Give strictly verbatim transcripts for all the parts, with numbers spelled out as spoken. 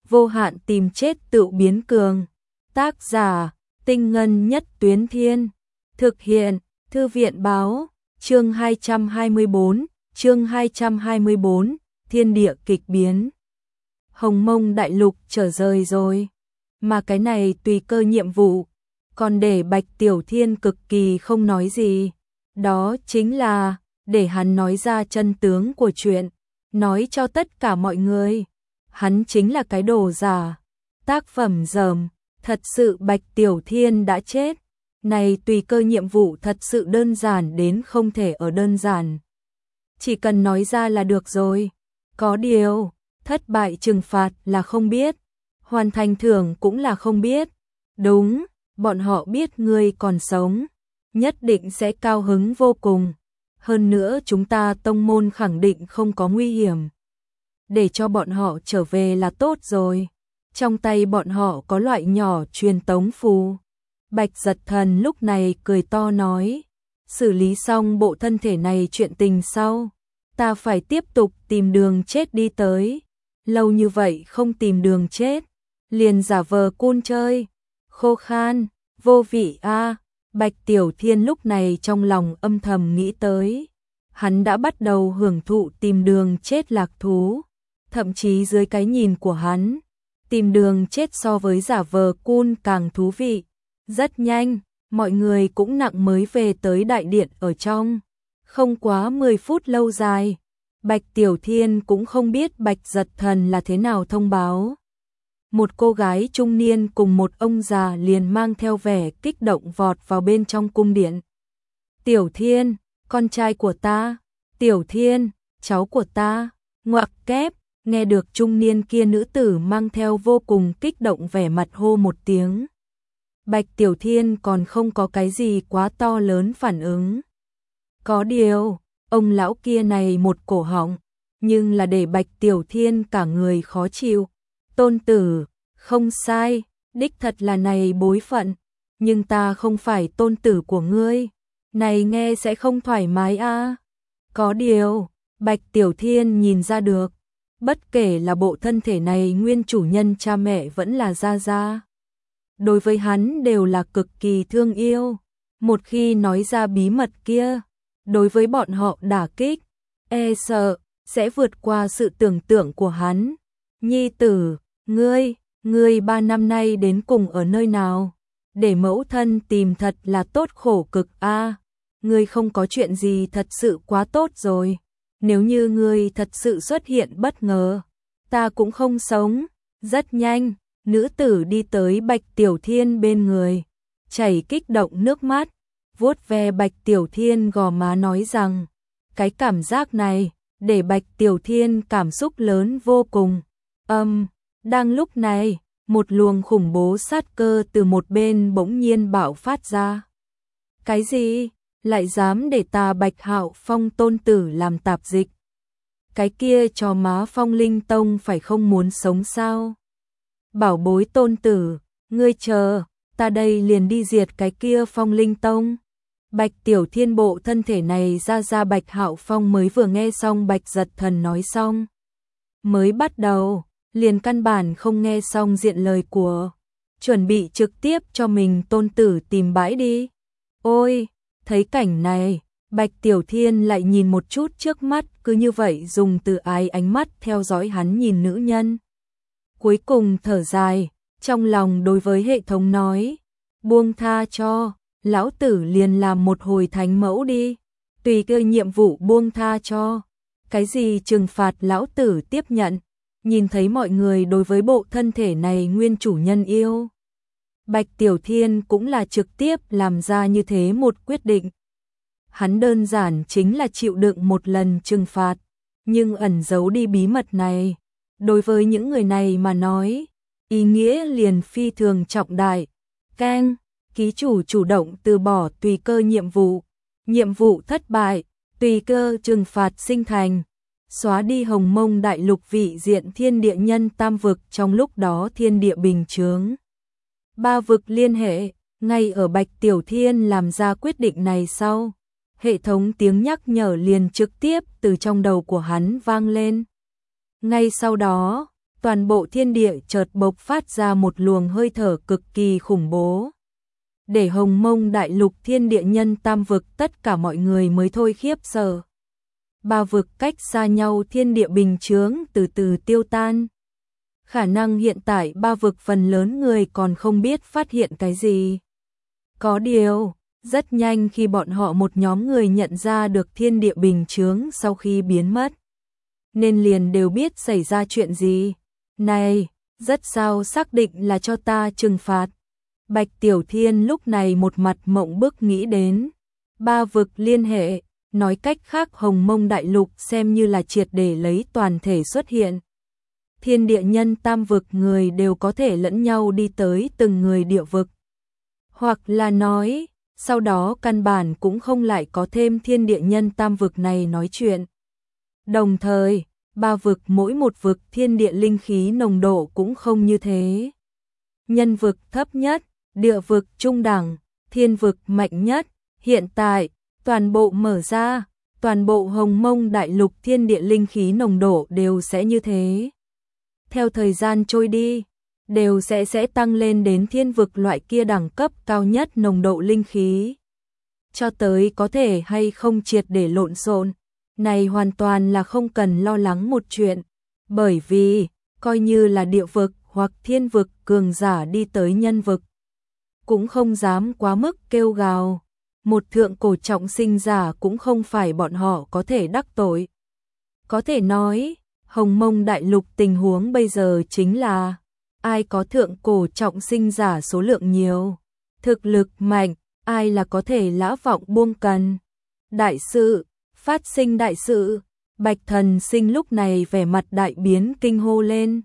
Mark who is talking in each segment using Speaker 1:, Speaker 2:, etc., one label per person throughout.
Speaker 1: vô hạn tìm chết tự biến cường. Tác giả, Tinh Ngân Nhất Tuyến Thiên. Thực hiện, Thư viện Báo. Chương hai trăm hai mươi bốn, chương hai trăm hai mươi bốn, thiên địa kịch biến. Hồng Mông đại lục trở rời rồi, mà cái này tùy cơ nhiệm vụ, còn để Bạch Tiểu Thiên cực kỳ không nói gì. Đó chính là để hắn nói ra chân tướng của chuyện, nói cho tất cả mọi người. Hắn chính là cái đồ giả, tác phẩm dởm, thật sự Bạch Tiểu Thiên đã chết. Này tùy cơ nhiệm vụ thật sự đơn giản đến không thể ở đơn giản. Chỉ cần nói ra là được rồi. Có điều, thất bại trừng phạt là không biết, hoàn thành thưởng cũng là không biết. Đúng, bọn họ biết ngươi còn sống, nhất định sẽ cao hứng vô cùng. Hơn nữa chúng ta tông môn khẳng định không có nguy hiểm. Để cho bọn họ trở về là tốt rồi. Trong tay bọn họ có loại nhỏ truyền tống phù. Bạch Giật Thần lúc này cười to nói, xử lý xong bộ thân thể này chuyện tình sau, ta phải tiếp tục tìm đường chết đi tới. Lâu như vậy không tìm đường chết, liền giả vờ cun chơi, khô khan, vô vị a. Bạch Tiểu Thiên lúc này trong lòng âm thầm nghĩ tới, hắn đã bắt đầu hưởng thụ tìm đường chết lạc thú, thậm chí dưới cái nhìn của hắn, tìm đường chết so với giả vờ cun càng thú vị. Rất nhanh, mọi người cũng nặng mới về tới đại điện ở trong. Không quá mười phút lâu dài, Bạch Tiểu Thiên cũng không biết Bạch Giật Thần là thế nào thông báo. Một cô gái trung niên cùng một ông già liền mang theo vẻ kích động vọt vào bên trong cung điện. Tiểu Thiên, con trai của ta, Tiểu Thiên, cháu của ta, ngoặc kép, nghe được trung niên kia nữ tử mang theo vô cùng kích động vẻ mặt hô một tiếng. Bạch Tiểu Thiên còn không có cái gì quá to lớn phản ứng. Có điều, ông lão kia này một cổ họng, nhưng là để Bạch Tiểu Thiên cả người khó chịu. Tôn tử, không sai, đích thật là này bối phận, nhưng ta không phải tôn tử của ngươi, này nghe sẽ không thoải mái a. À. Có điều, Bạch Tiểu Thiên nhìn ra được, bất kể là bộ thân thể này nguyên chủ nhân cha mẹ vẫn là gia gia, đối với hắn đều là cực kỳ thương yêu. Một khi nói ra bí mật kia, đối với bọn họ đả kích, e sợ, sẽ vượt qua sự tưởng tượng của hắn. Nhi tử, ngươi, ngươi ba năm nay đến cùng ở nơi nào? Để mẫu thân tìm thật là tốt khổ cực a. À, ngươi không có chuyện gì thật sự quá tốt rồi. Nếu như ngươi thật sự xuất hiện bất ngờ, ta cũng không sống. Rất nhanh, nữ tử đi tới Bạch Tiểu Thiên bên người, chảy kích động nước mắt, vuốt ve Bạch Tiểu Thiên gò má nói rằng, cái cảm giác này, để Bạch Tiểu Thiên cảm xúc lớn vô cùng. Âm, um, đang lúc này, một luồng khủng bố sát cơ từ một bên bỗng nhiên bạo phát ra. Cái gì? Lại dám để ta Bạch Hạo Phong tôn tử làm tạp dịch? Cái kia cho má Phong Linh Tông phải không muốn sống sao? Bảo bối tôn tử, ngươi chờ, ta đây liền đi diệt cái kia Phong Linh Tông. Bạch Tiểu Thiên bộ thân thể này ra ra Bạch Hạo Phong mới vừa nghe xong Bạch Giật Thần nói xong. Mới bắt đầu, liền căn bản không nghe xong diện lời của, chuẩn bị trực tiếp cho mình tôn tử tìm bãi đi. Ôi, thấy cảnh này, Bạch Tiểu Thiên lại nhìn một chút trước mắt, cứ như vậy dùng từ ái ánh mắt theo dõi hắn nhìn nữ nhân. Cuối cùng thở dài, trong lòng đối với hệ thống nói, buông tha cho, lão tử liền làm một hồi thánh mẫu đi, tùy cơ nhiệm vụ buông tha cho, cái gì trừng phạt lão tử tiếp nhận. Nhìn thấy mọi người đối với bộ thân thể này nguyên chủ nhân yêu, Bạch Tiểu Thiên cũng là trực tiếp làm ra như thế một quyết định. Hắn đơn giản chính là chịu đựng một lần trừng phạt, nhưng ẩn giấu đi bí mật này. Đối với những người này mà nói, ý nghĩa liền phi thường trọng đại. Keng, ký chủ chủ động từ bỏ tùy cơ nhiệm vụ. Nhiệm vụ thất bại, tùy cơ trừng phạt sinh thành. Xóa đi Hồng Mông đại lục vị diện thiên địa nhân tam vực, trong lúc đó thiên địa bình chướng. Ba vực liên hệ, ngay ở Bạch Tiểu Thiên làm ra quyết định này sau, hệ thống tiếng nhắc nhở liền trực tiếp từ trong đầu của hắn vang lên. Ngay sau đó, toàn bộ thiên địa chợt bộc phát ra một luồng hơi thở cực kỳ khủng bố. Để Hồng Mông đại lục thiên địa nhân tam vực tất cả mọi người mới thôi khiếp sợ. Ba vực cách xa nhau thiên địa bình chướng từ từ tiêu tan. Khả năng hiện tại ba vực phần lớn người còn không biết phát hiện cái gì. Có điều, rất nhanh khi bọn họ một nhóm người nhận ra được thiên địa bình chướng sau khi biến mất, nên liền đều biết xảy ra chuyện gì. Này, rất sao xác định là cho ta trừng phạt. Bạch Tiểu Thiên lúc này một mặt mộng bức nghĩ đến ba vực liên hệ, nói cách khác Hồng Mông đại lục xem như là triệt để lấy toàn thể xuất hiện. Thiên địa nhân tam vực người đều có thể lẫn nhau đi tới từng người địa vực. Hoặc là nói, sau đó căn bản cũng không lại có thêm thiên địa nhân tam vực này nói chuyện. Đồng thời, ba vực mỗi một vực thiên địa linh khí nồng độ cũng không như thế. Nhân vực thấp nhất, địa vực trung đẳng, thiên vực mạnh nhất. Hiện tại, toàn bộ mở ra, toàn bộ Hồng Mông đại lục thiên địa linh khí nồng độ đều sẽ như thế. Theo thời gian trôi đi, đều sẽ sẽ tăng lên đến thiên vực loại kia đẳng cấp cao nhất nồng độ linh khí. Cho tới có thể hay không triệt để lộn xộn, này hoàn toàn là không cần lo lắng một chuyện, bởi vì, coi như là địa vực hoặc thiên vực cường giả đi tới nhân vực, cũng không dám quá mức kêu gào. Một thượng cổ trọng sinh giả cũng không phải bọn họ có thể đắc tội. Có thể nói, Hồng Mông đại lục tình huống bây giờ chính là ai có thượng cổ trọng sinh giả số lượng nhiều, thực lực mạnh, ai là có thể lã vọng buông cần. Đại sự, phát sinh đại sự, Bạch Thần Sinh lúc này vẻ mặt đại biến kinh hô lên.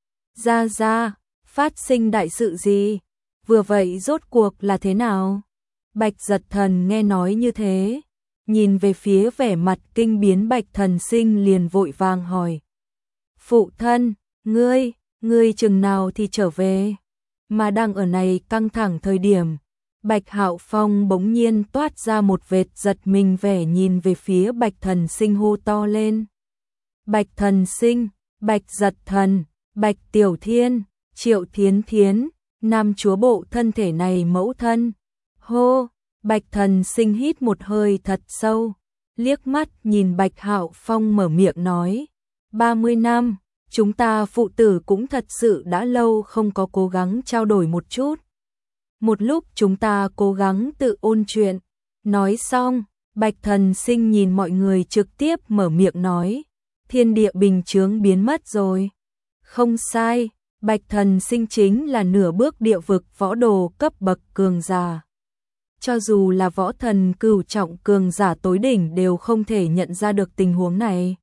Speaker 1: Ra ra, phát sinh đại sự gì? Vừa vậy rốt cuộc là thế nào? Bạch Giật Thần nghe nói như thế, nhìn về phía vẻ mặt kinh biến Bạch Thần Sinh liền vội vàng hỏi. Phụ thân, ngươi, ngươi chừng nào thì trở về? Mà đang ở này căng thẳng thời điểm, Bạch Hạo Phong bỗng nhiên toát ra một vệt giật mình vẻ nhìn về phía Bạch Thần Sinh hô to lên. Bạch Thần Sinh, Bạch Giật Thần, Bạch Tiểu Thiên, Triệu Thiến Thiến, nam chúa bộ thân thể này mẫu thân. Hô, Bạch Thần Sinh hít một hơi thật sâu, liếc mắt nhìn Bạch Hạo Phong mở miệng nói. ba mươi năm, chúng ta phụ tử cũng thật sự đã lâu không có cố gắng trao đổi một chút. Một lúc chúng ta cố gắng tự ôn chuyện. Nói xong, Bạch Thần Sinh nhìn mọi người trực tiếp mở miệng nói. Thiên địa bình chướng biến mất rồi. Không sai, Bạch Thần Sinh chính là nửa bước địa vực võ đồ cấp bậc cường giả. Cho dù là võ thần cửu trọng cường giả tối đỉnh đều không thể nhận ra được tình huống này.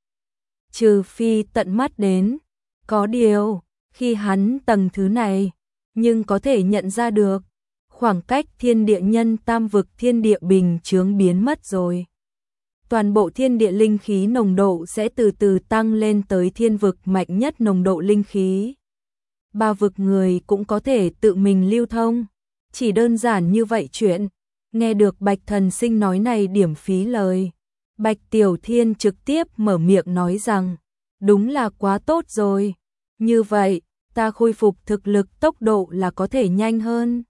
Speaker 1: Trừ phi tận mắt đến. Có điều, khi hắn tầng thứ này, nhưng có thể nhận ra được, khoảng cách thiên địa nhân tam vực thiên địa bình chướng biến mất rồi. Toàn bộ thiên địa linh khí nồng độ sẽ từ từ tăng lên tới thiên vực mạnh nhất nồng độ linh khí. Ba vực người cũng có thể tự mình lưu thông. Chỉ đơn giản như vậy chuyện. Nghe được Bạch Thần Sinh nói này điểm phí lời. Bạch Tiểu Thiên trực tiếp mở miệng nói rằng, đúng là quá tốt rồi. Như vậy, ta khôi phục thực lực tốc độ là có thể nhanh hơn.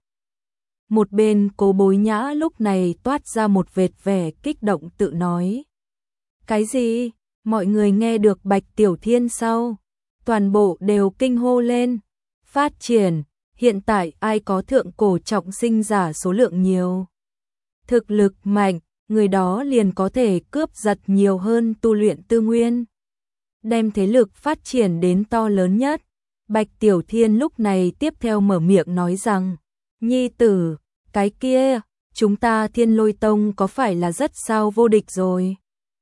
Speaker 1: Một bên Cố Bối Nhã lúc này toát ra một vệt vẻ kích động tự nói. Cái gì? Mọi người nghe được Bạch Tiểu Thiên sau, toàn bộ đều kinh hô lên. Phát triển, hiện tại ai có thượng cổ trọng sinh giả số lượng nhiều. Thực lực mạnh, người đó liền có thể cướp giật nhiều hơn tu luyện tư nguyên. Đem thế lực phát triển đến to lớn nhất. Bạch Tiểu Thiên lúc này tiếp theo mở miệng nói rằng, nhi tử, cái kia, chúng ta Thiên Lôi Tông có phải là rất sao vô địch rồi.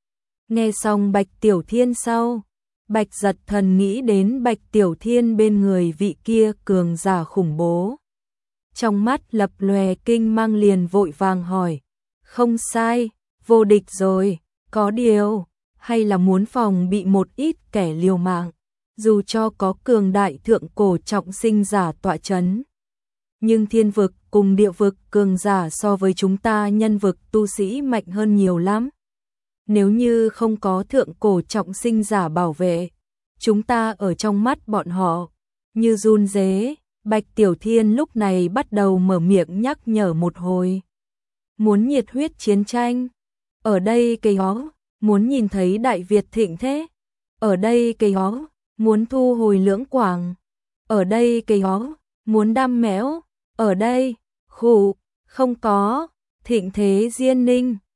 Speaker 1: Nghe xong Bạch Tiểu Thiên sau, Bạch Giật Thần nghĩ đến Bạch Tiểu Thiên bên người vị kia cường giả khủng bố. Trong mắt lập lòe kinh mang liền vội vàng hỏi, không sai, vô địch rồi, có điều, hay là muốn phòng bị một ít kẻ liều mạng, dù cho có cường đại thượng cổ trọng sinh giả tọa chấn. Nhưng thiên vực cùng địa vực cường giả so với chúng ta nhân vực tu sĩ mạnh hơn nhiều lắm. Nếu như không có thượng cổ trọng sinh giả bảo vệ, chúng ta ở trong mắt bọn họ như run rế. Bạch Tiểu Thiên lúc này bắt đầu mở miệng nhắc nhở một hồi. Muốn nhiệt huyết chiến tranh, ở đây cây ó, muốn nhìn thấy Đại Việt thịnh thế, ở đây cây ó, muốn thu hồi Lưỡng Quảng, ở đây cây ó, muốn đam mẽo, ở đây, khụ, không có, thịnh thế Diên Ninh.